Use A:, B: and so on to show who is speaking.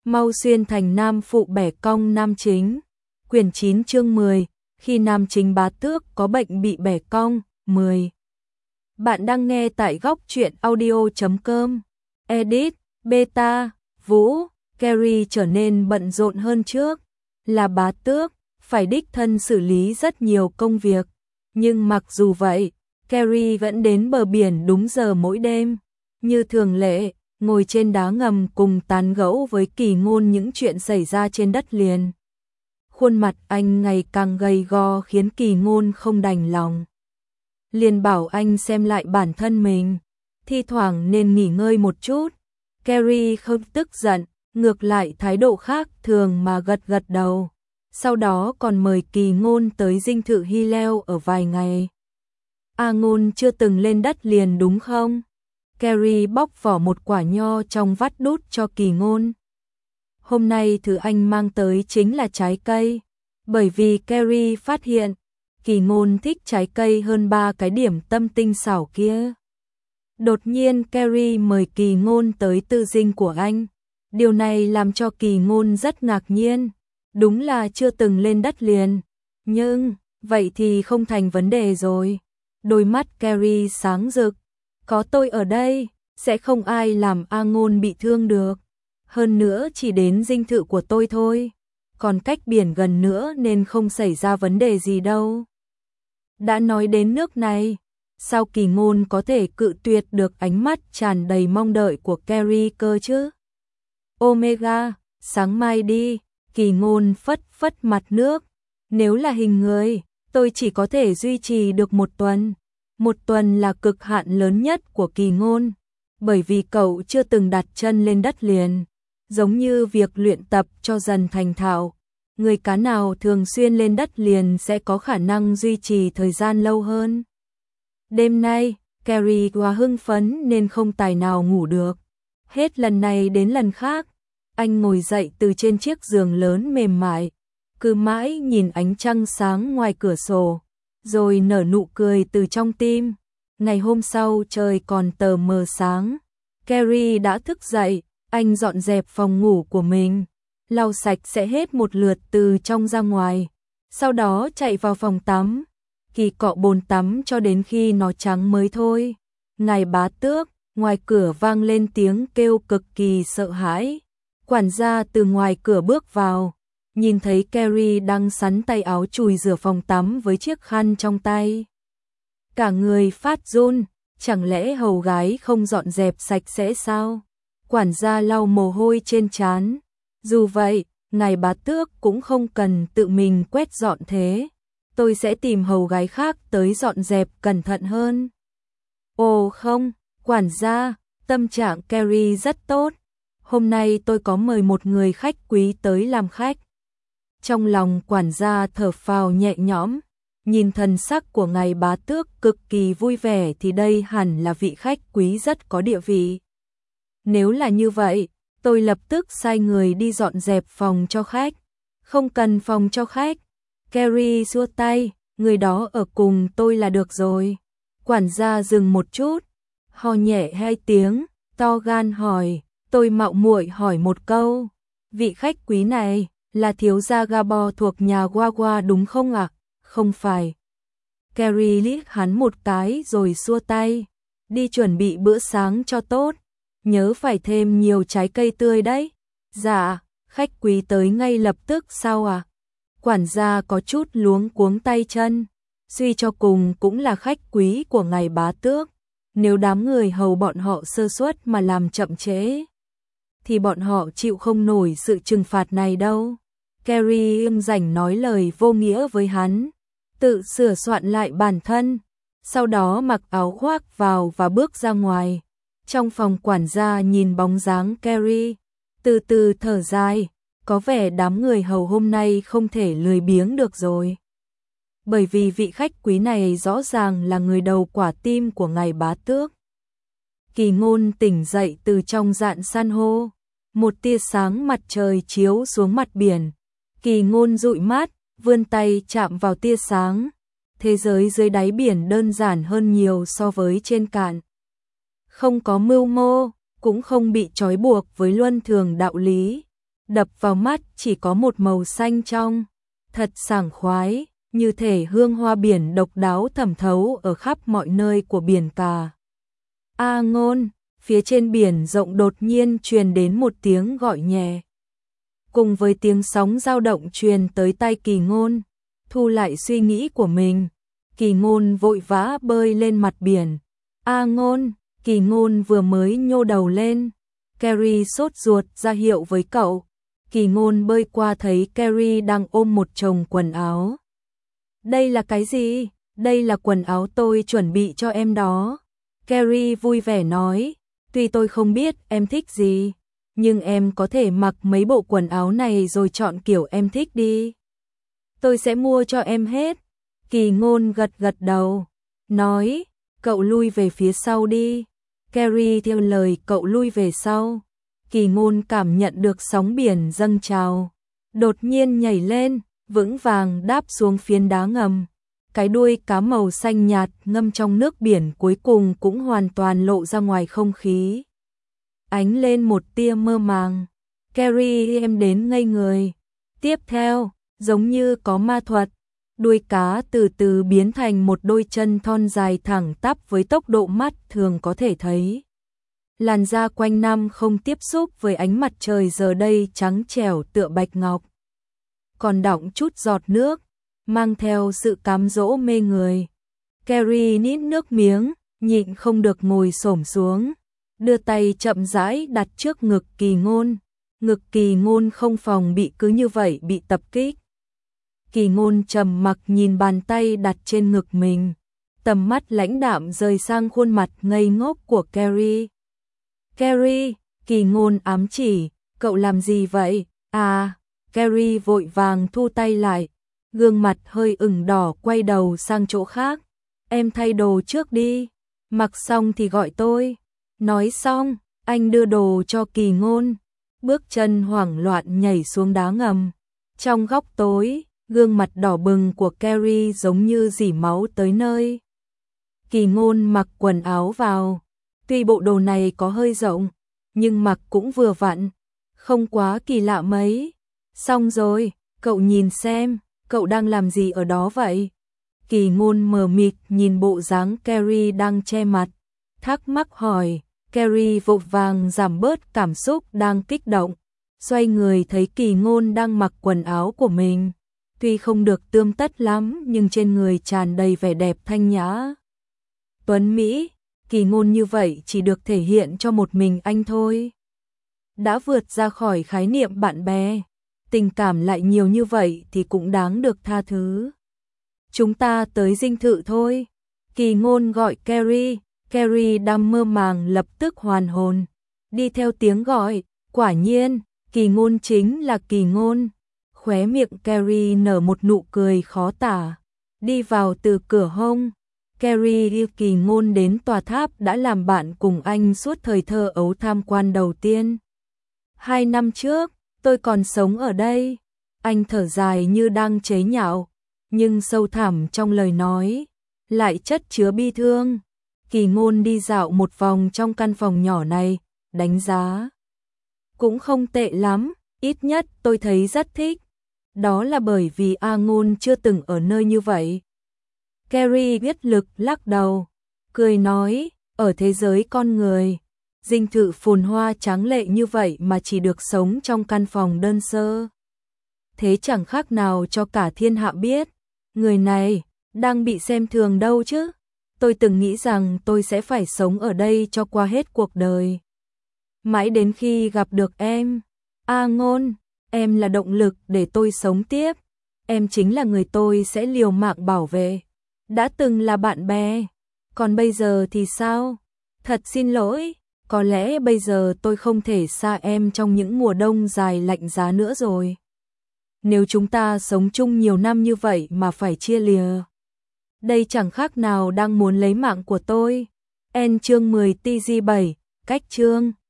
A: mau xuyên thành nam phụ bẻ cong nam chính. Quyển 9 chương 10, khi nam chính bá tước có bệnh bị bẻ cong, 10. Bạn đang nghe tại góc truyện audio.com. Edit, Beta, Vũ, Carrie trở nên bận rộn hơn trước. Là bá tước, phải đích thân xử lý rất nhiều công việc. Nhưng mặc dù vậy, Carrie vẫn đến bờ biển đúng giờ mỗi đêm. Như thường lệ, ngồi trên đá ngầm cùng tán gẫu với Kỳ Ngôn những chuyện xảy ra trên đất liền. Khuôn mặt anh ngày càng gầy gò khiến Kỳ Ngôn không đành lòng. Liền bảo anh xem lại bản thân mình, thi thoảng nên nghỉ ngơi một chút. Carrie không tức giận, ngược lại thái độ khác thường mà gật gật đầu. Sau đó còn mời Kỳ Ngôn tới dinh thự Hy Leo ở vài ngày. Ngôn chưa từng lên đất liền đúng không? Carrie bóc vỏ một quả nho trong vắt đút cho Kỳ Ngôn. Hôm nay thứ anh mang tới chính là trái cây, bởi vì Carrie phát hiện Kỳ Ngôn thích trái cây hơn 3 cái điểm tâm tinh xảo kia. Đột nhiên Carrie mời Kỳ Ngôn tới tư dinh của anh. Điều này làm cho Kỳ Ngôn rất ngạc nhiên. Đúng là chưa từng lên đất liền. Nhưng, vậy thì không thành vấn đề rồi. Đôi mắt Carrie sáng rực. Có tôi ở đây, sẽ không ai làm Ngôn bị thương được. Hơn nữa chỉ đến dinh thự của tôi thôi. Còn cách biển gần nữa nên không xảy ra vấn đề gì đâu. Đã nói đến nước này, sao Kỳ Ngôn có thể cự tuyệt được ánh mắt tràn đầy mong đợi của Carrie cơ chứ? Omega, sáng mai đi. Kỳ Ngôn phất phất mặt nước. Nếu là hình người, tôi chỉ có thể duy trì được 1 tuần. 1 tuần là cực hạn lớn nhất của Kỳ Ngôn, bởi vì cậu chưa từng đặt chân lên đất liền. Giống như việc luyện tập cho dần thành thạo, người cá nào thường xuyên lên đất liền sẽ có khả năng duy trì thời gian lâu hơn. Đêm nay, Carrie quá hưng phấn nên không tài nào ngủ được. Hết lần này đến lần khác, anh ngồi dậy từ trên chiếc giường lớn mềm mại, cứ mãi nhìn ánh trăng sáng ngoài cửa sổ, rồi nở nụ cười từ trong tim. Ngày hôm sau trời còn tờ mờ sáng, Carrie đã thức dậy, anh dọn dẹp phòng ngủ của mình, lau sạch sẽ hết một lượt từ trong ra ngoài, sau đó chạy vào phòng tắm, kỳ cọ bồn tắm cho đến khi nó trắng mới thôi. Ngài bá tước, ngoài cửa vang lên tiếng kêu cực kỳ sợ hãi. Quản gia từ ngoài cửa bước vào, nhìn thấy Carrie đang sắn tay áo chùi rửa phòng tắm với chiếc khăn trong tay. Cả người phát run, chẳng lẽ hầu gái không dọn dẹp sạch sẽ sao? Quản gia lau mồ hôi trên trán. Dù vậy, ngài bá tước cũng không cần tự mình quét dọn thế. Tôi sẽ tìm hầu gái khác tới dọn dẹp cẩn thận hơn. Ồ không, quản gia, tâm trạng Carrie rất tốt. Hôm nay tôi có mời một người khách quý tới làm khách. Trong lòng quản gia thở phào nhẹ nhõm, nhìn thần sắc của ngài bá tước cực kỳ vui vẻ thì đây hẳn là vị khách quý rất có địa vị. Nếu là như vậy, tôi lập tức sai người đi dọn dẹp phòng cho khách. Không cần phòng cho khách. Carrie xua tay, người đó ở cùng tôi là được rồi. Quản gia dừng một chút, ho nhẹ 2 tiếng, to gan hỏi, tôi mạo muội hỏi một câu. Vị khách quý này là thiếu gia Gabo thuộc nhà Wawa đúng không ạ? Không phải. Carrie liếc hắn một cái rồi xua tay. Đi chuẩn bị bữa sáng cho tốt. Nhớ phải thêm nhiều trái cây tươi đấy. Dạ, khách quý tới ngay lập tức sao ạ? Quản gia có chút luống cuống tay chân. Suy cho cùng cũng là khách quý của ngài bá tước. Nếu đám người hầu bọn họ sơ suất mà làm chậm trễ, thì bọn họ chịu không nổi sự trừng phạt này đâu. Carrie rảnh nói lời vô nghĩa với hắn, tự sửa soạn lại bản thân, sau đó mặc áo khoác vào và bước ra ngoài. Trong phòng quản gia nhìn bóng dáng Carrie, từ từ thở dài, có vẻ đám người hầu hôm nay không thể lười biếng được rồi. Bởi vì vị khách quý này rõ ràng là người đầu quả tim của ngài bá tước. Kỳ Ngôn tỉnh dậy từ trong rạn san hô, một tia sáng mặt trời chiếu xuống mặt biển. Kỳ Ngôn dụi mắt, vươn tay chạm vào tia sáng. Thế giới dưới đáy biển đơn giản hơn nhiều so với trên cạn. Không có mưu mô, cũng không bị trói buộc với luân thường đạo lý. đập vào mắt chỉ có một màu xanh trong, thật sảng khoái, như thể hương hoa biển độc đáo thẩm thấu ở khắp mọi nơi của biển cả. A Ngôn, phía trên biển rộng đột nhiên truyền đến một tiếng gọi nhẹ. Cùng với tiếng sóng dao động truyền tới tai Kỳ Ngôn, thu lại suy nghĩ của mình, Kỳ Ngôn vội vã bơi lên mặt biển. A Ngôn, Kỳ Ngôn vừa mới nhô đầu lên, Carrie sốt ruột ra hiệu với cậu. Kỳ Ngôn bơi qua thấy Carrie đang ôm một chồng quần áo. Đây là cái gì? Đây là quần áo tôi chuẩn bị cho em đó. Carrie vui vẻ nói, tuy tôi không biết em thích gì, nhưng em có thể mặc mấy bộ quần áo này rồi chọn kiểu em thích đi. Tôi sẽ mua cho em hết. Kỳ Ngôn gật gật đầu, nói, cậu lui về phía sau đi. Carrie theo lời cậu lui về sau. Kỳ Ngôn cảm nhận được sóng biển dâng trào, đột nhiên nhảy lên, vững vàng đáp xuống phiến đá ngầm. Cái đuôi cá màu xanh nhạt ngâm trong nước biển cuối cùng cũng hoàn toàn lộ ra ngoài không khí. Ánh lên một tia mơ màng. Carrie em đến ngây người. Tiếp theo, giống như có ma thuật, đuôi cá từ từ biến thành một đôi chân thon dài thẳng tắp với tốc độ mắt thường có thể thấy. Làn da quanh năm không tiếp xúc với ánh mặt trời giờ đây trắng trẻo tựa bạch ngọc, còn đọng chút giọt nước, mang theo sự cám dỗ mê người. Carrie nít nước miếng, nhịn không được ngồi xổm xuống, đưa tay chậm rãi đặt trước ngực Kỳ Ngôn. Ngực Kỳ Ngôn không phòng bị cứ như vậy bị tập kích. Kỳ Ngôn trầm mặc nhìn bàn tay đặt trên ngực mình, tầm mắt lãnh đạm rời sang khuôn mặt ngây ngốc của Carrie. Carrie, Kỳ Ngôn ám chỉ, cậu làm gì vậy? À, Carrie vội vàng thu tay lại, gương mặt hơi ửng đỏ quay đầu sang chỗ khác. Em thay đồ trước đi, mặc xong thì gọi tôi. Nói xong, anh đưa đồ cho Kỳ Ngôn, bước chân hoảng loạn nhảy xuống đá ngầm. Trong góc tối, gương mặt đỏ bừng của Carrie giống như dỉ máu tới nơi. Kỳ Ngôn mặc quần áo vào, tuy bộ đồ này có hơi rộng, nhưng mặc cũng vừa vặn, không quá kỳ lạ mấy. Xong rồi, cậu nhìn xem, cậu đang làm gì ở đó vậy? Kỳ Ngôn mờ mịt nhìn bộ dáng Carrie đang che mặt, thắc mắc hỏi. Carrie vội vàng giảm bớt cảm xúc đang kích động, xoay người thấy Kỳ Ngôn đang mặc quần áo của mình, tuy không được tươm tất lắm nhưng trên người tràn đầy vẻ đẹp thanh nhã. Tuấn Mỹ, Kỳ Ngôn như vậy chỉ được thể hiện cho một mình anh thôi. Đã vượt ra khỏi khái niệm bạn bè, tình cảm lại nhiều như vậy thì cũng đáng được tha thứ. Chúng ta tới dinh thự thôi. Kỳ Ngôn gọi Carrie. Carrie đang mơ màng lập tức hoàn hồn, đi theo tiếng gọi, quả nhiên, Kỳ Ngôn chính là Kỳ Ngôn. Khóe miệng Carrie nở một nụ cười khó tả, đi vào từ cửa hông. Carrie yêu Kỳ Ngôn đến tòa tháp đã làm bạn cùng anh suốt thời thơ ấu tham quan đầu tiên. 2 năm trước, tôi còn sống ở đây. Anh thở dài như đang chế nhạo, nhưng sâu thẳm trong lời nói lại chất chứa bi thương. Kỳ Ngôn đi dạo một vòng trong căn phòng nhỏ này, đánh giá cũng không tệ lắm, ít nhất tôi thấy rất thích. Đó là bởi vì A Ngôn chưa từng ở nơi như vậy. Carrie biết lực lắc đầu, cười nói, ở thế giới con người, dinh thự phồn hoa tráng lệ như vậy mà chỉ được sống trong căn phòng đơn sơ. Thế chẳng khác nào cho cả thiên hạ biết, người này đang bị xem thường đâu chứ. Tôi từng nghĩ rằng tôi sẽ phải sống ở đây cho qua hết cuộc đời. Mãi đến khi gặp được em, A Ngôn, em là động lực để tôi sống tiếp. Em chính là người tôi sẽ liều mạng bảo vệ. Đã từng là bạn bè, còn bây giờ thì sao? Thật xin lỗi, có lẽ bây giờ tôi không thể xa em trong những mùa đông dài lạnh giá nữa rồi. Nếu chúng ta sống chung nhiều năm như vậy mà phải chia lìa, đây chẳng khác nào đang muốn lấy mạng của tôi. Chương 10 TG7, cách chương